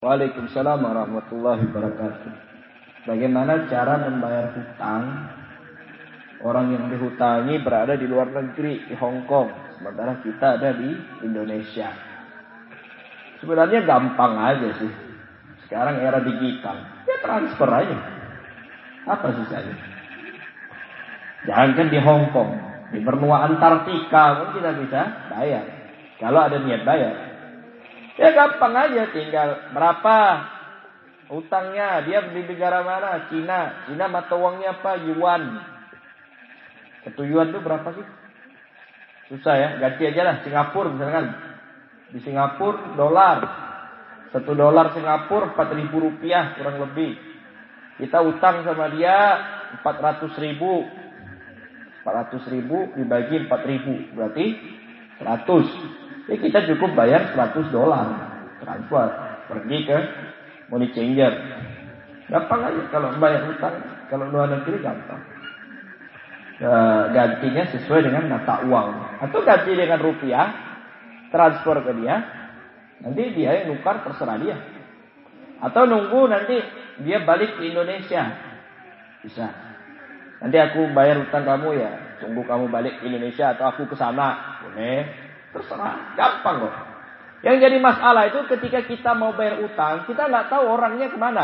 Waalaikumsalam warahmatullahi wabarakatuh. Bagaimana cara membayar hutang orang yang dihutangi berada di luar negeri, di Hong Kong, sementara kita ada di Indonesia? Sebenarnya gampang aja sih. Sekarang era digital, ya transfer aja. Apa susahnya? Jangankan di Hong Kong, di benua Antartika pun kita bisa bayar. Kalau ada niat bayar. Ya gampang aja, tinggal berapa utangnya, dia di negara mana? Cina mata uangnya apa? Yuan. Satu yuan itu berapa sih? Susah ya, ganti aja lah Singapura misalkan. Di Singapura dolar. $1 Singapura 4.000 rupiah kurang lebih. Kita utang sama dia 400.000. 400.000 dibagi 4.000 berarti 100. Jadi kita cukup bayar $100 transfer, pergi ke money changer. Gampang aja kalau bayar hutang, kalau luar negeri gampang. Gantinya sesuai dengan mata uang, atau ganti dengan rupiah, transfer ke dia, nanti dia yang nukar terserah dia. Atau nunggu nanti dia balik ke Indonesia, bisa. Nanti aku bayar hutang kamu ya, tunggu kamu balik ke Indonesia atau aku ke sana, boleh. Terserah, gampang kok. Yang jadi masalah itu ketika kita mau bayar utang, kita nggak tahu orangnya kemana.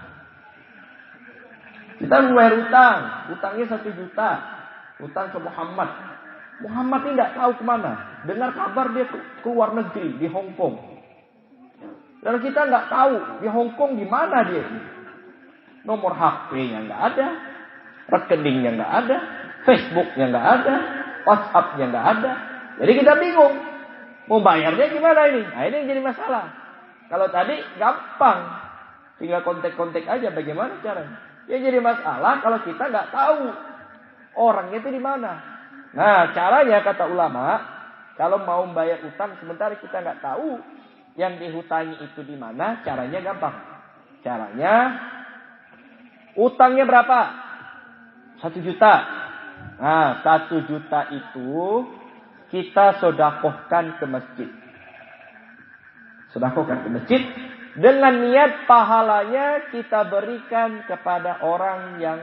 Kita mau bayar utang, utangnya 1 juta, utang ke Muhammad. Muhammad ini nggak tahu kemana. Dengar kabar dia ke luar negeri di Hong Kong. Dan kita nggak tahu di Hong Kong di mana dia. Nomor HP-nya nggak ada, rekeningnya nggak ada, Facebook-nya nggak ada, WhatsApp-nya nggak ada. Jadi kita bingung, mau bayarnya gimana ini? Nah ini yang jadi masalah. Kalau tadi gampang, tinggal kontak-kontak aja bagaimana caranya. Yang jadi masalah kalau kita nggak tahu orangnya itu di mana. Nah caranya kata ulama, kalau mau bayar utang sementara kita nggak tahu yang dihutangi itu di mana, caranya gampang. Caranya, utangnya berapa? 1 juta. Nah 1 juta itu kita sedekahkan ke masjid. Sedekahkan ke masjid dengan niat pahalanya kita berikan kepada orang yang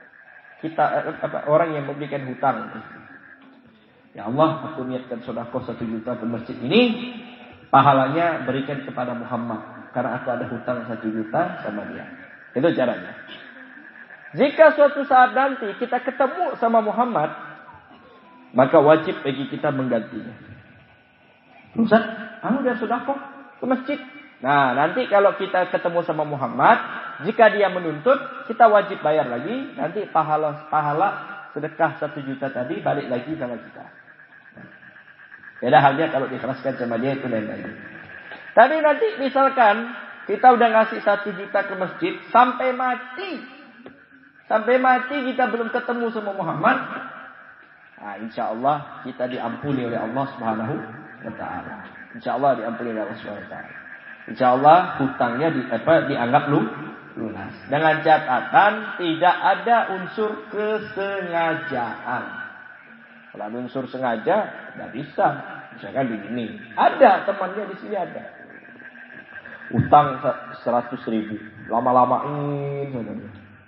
memberikan hutang. Ya Allah, aku niatkan sedekah 1 juta ke masjid ini, pahalanya berikan kepada Muhammad karena aku ada hutang 1 juta sama dia. Itu caranya. Jika suatu saat nanti kita ketemu sama Muhammad, maka wajib bagi kita menggantinya. Ustaz, udah sedekah ke masjid. Nah, nanti kalau kita ketemu sama Muhammad, jika dia menuntut, kita wajib bayar lagi. Nanti pahala sedekah 1 juta tadi balik lagi sama kita. Beda halnya kalau dikeraskan sama dia itu lain lagi. Tapi nanti misalkan kita udah ngasih 1 juta ke masjid sampai mati. Sampai mati kita belum ketemu sama Muhammad. Nah, insya Allah kita diampuni oleh Allah Subhanahu wa Ta'ala. Insya Allah diampuni oleh Allah Subhanahu wa Ta'ala. Insya Allah hutangnya dianggap lunas. Dengan catatan tidak ada unsur kesengajaan. Kalau ada unsur sengaja, tidak bisa. Misalkan begini, ada temannya di sini ada. Utang 100.000, lama-lamain saudara.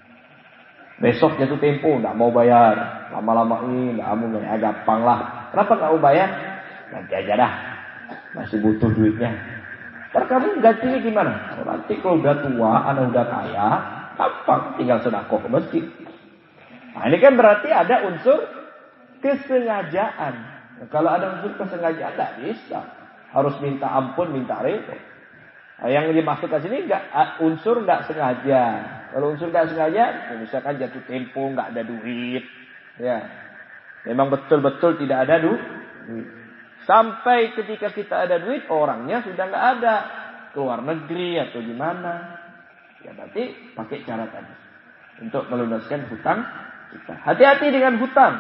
Besok jatuh tempo, nggak mau bayar. Lama-lamain, nggak mau bayar. Gampang lah. Kenapa nggak mau bayar? Nanti aja dah. Masih butuh duitnya. Ntar kamu gantinya gimana? Nanti kalau udah tua, anak udah kaya, gampang. Tinggal sedekah ke masjid. Nah ini kan berarti ada unsur kesengajaan. Nah, kalau ada unsur kesengajaan, nggak bisa. Harus minta ampun, minta repot. Nah, yang dimaksudkan sini unsur nggak sengaja. Kalau unsur nggak sengaja, ya misalkan jatuh tempo, nggak ada duit, ya, memang betul-betul tidak ada duit. Sampai ketika kita ada duit, orangnya sudah nggak ada, keluar negeri atau gimana, ya berarti pakai cara tadi untuk melunaskan hutang kita. Hati-hati dengan hutang.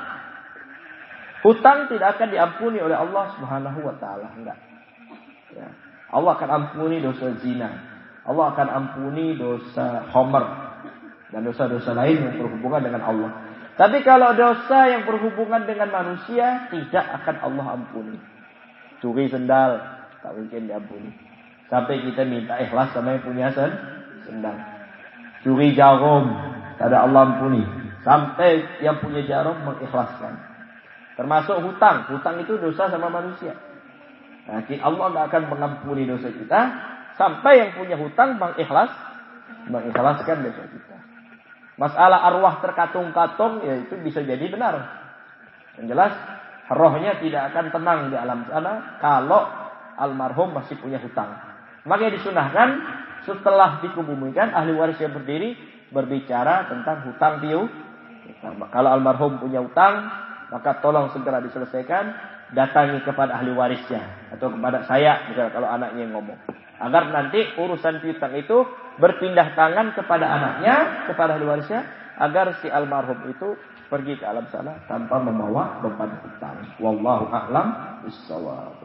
Hutang tidak akan diampuni oleh Allah Subhanahu wa Ta'ala, enggak. Ya. Allah akan ampuni dosa zina. Allah akan ampuni dosa khamr dan dosa-dosa lain yang berhubungan dengan Allah. Tapi kalau dosa yang berhubungan dengan manusia tidak akan Allah ampuni. Curi sendal tak mungkin diampuni. Sampai kita minta ikhlas sama yang punya sendal. Curi jarum, ada Allah ampuni. Sampai yang punya jarum mengikhlaskan. Termasuk hutang. Hutang itu dosa sama manusia. Nah, Allah tidak akan mengampuni dosa kita sampai yang punya hutang mengikhlaskan dosa kita. Masalah arwah terkatung-katung, ya itu bisa jadi benar. Yang jelas, rohnya tidak akan tenang di alam sana kalau almarhum masih punya hutang. Makanya disunahkan setelah dikubumikan ahli waris yang berdiri berbicara tentang hutang piutang. Kalau almarhum punya hutang, maka tolong segera diselesaikan. Datangi kepada ahli warisnya atau kepada saya, misalnya kalau anaknya yang ngomong, agar nanti urusan piutang itu berpindah tangan kepada anaknya, kepada ahli warisnya, agar si almarhum itu pergi ke alam sana tanpa membawa beban hutang. Wallahu a'lam bishawab.